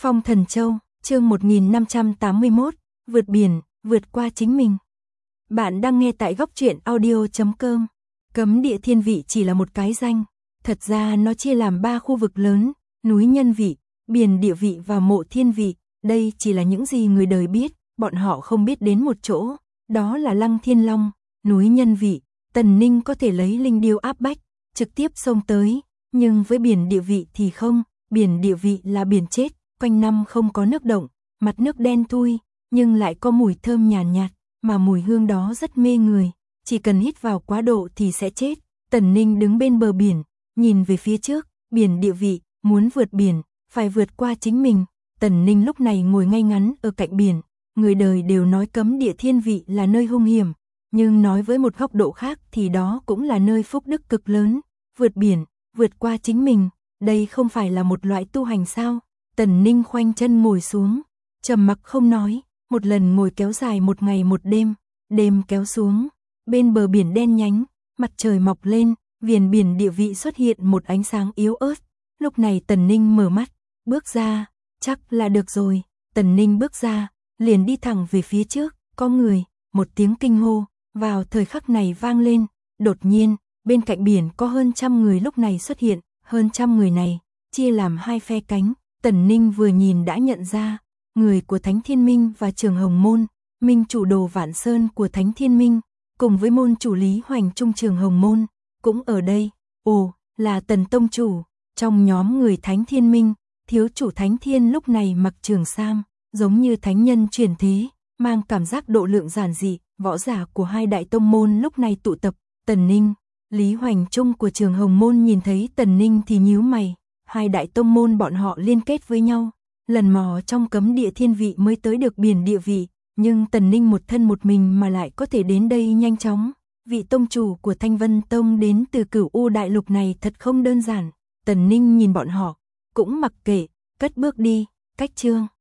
Phong Thần Châu, chương 1581, vượt biển, vượt qua chính mình. Bạn đang nghe tại góc truyện audio.com. Cấm địa thiên vị chỉ là một cái danh, thật ra nó chia làm 3 khu vực lớn, núi nhân vị, biển địa vị và mộ thiên vị. Đây chỉ là những gì người đời biết, bọn họ không biết đến một chỗ, đó là Lăng Thiên Long, núi nhân vị. Tần Ninh có thể lấy linh điêu áp bách, trực tiếp xông tới, nhưng với biển địa vị thì không, biển địa vị là biển chết, quanh năm không có nước động, mặt nước đen thui, nhưng lại có mùi thơm nhàn nhạt, mà mùi hương đó rất mê người, chỉ cần hít vào quá độ thì sẽ chết. Tần Ninh đứng bên bờ biển, nhìn về phía trước, biển địa vị, muốn vượt biển, phải vượt qua chính mình. Tần Ninh lúc này ngồi ngay ngắn ở cạnh biển, người đời đều nói cấm địa thiên vị là nơi hung hiểm, nhưng nói với một góc độ khác thì đó cũng là nơi phúc đức cực lớn. Vượt biển, vượt qua chính mình, đây không phải là một loại tu hành sao? Tần Ninh khoanh chân ngồi xuống, trầm mặc không nói, một lần ngồi kéo dài một ngày một đêm, đêm kéo xuống, bên bờ biển đen nhánh, mặt trời mọc lên, viền biển địa vị xuất hiện một ánh sáng yếu ớt. Lúc này Tần Ninh mở mắt, bước ra, chắc là được rồi. Tần Ninh bước ra, liền đi thẳng về phía trước, có người, một tiếng kinh hô, vào thời khắc này vang lên, đột nhiên, bên cạnh biển có hơn 100 người lúc này xuất hiện, hơn 100 người này, chia làm 2 phe cánh. Tần Ninh vừa nhìn đã nhận ra, người của Thánh Thiên Minh và Trường Hồng Môn, Minh chủ Đồ Vạn Sơn của Thánh Thiên Minh, cùng với môn chủ Lý Hoành Trung Trường Hồng Môn, cũng ở đây. Ồ, là Tần Tông Chủ. Trong nhóm người Thánh Thiên Minh, thiếu chủ Thánh Thiên lúc này mặc trường sam, giống như thánh nhân truyền thế, mang cảm giác độ lượng giản dị. Võ giả của 2 đại tông môn lúc này tụ tập. Tần Ninh, Lý Hoành Trung của Trường Hồng Môn nhìn thấy Tần Ninh thì nhíu mày. 2 đại tông môn bọn họ liên kết với nhau, lần mò trong cấm địa thiên vị mới tới được biển địa vị, nhưng Tần Ninh một thân một mình mà lại có thể đến đây nhanh chóng. Vị tông chủ của Thanh Vân Tông đến từ Cửu U đại lục này thật không đơn giản. Tần Ninh nhìn bọn họ, cũng mặc kệ, cất bước đi. Cách chương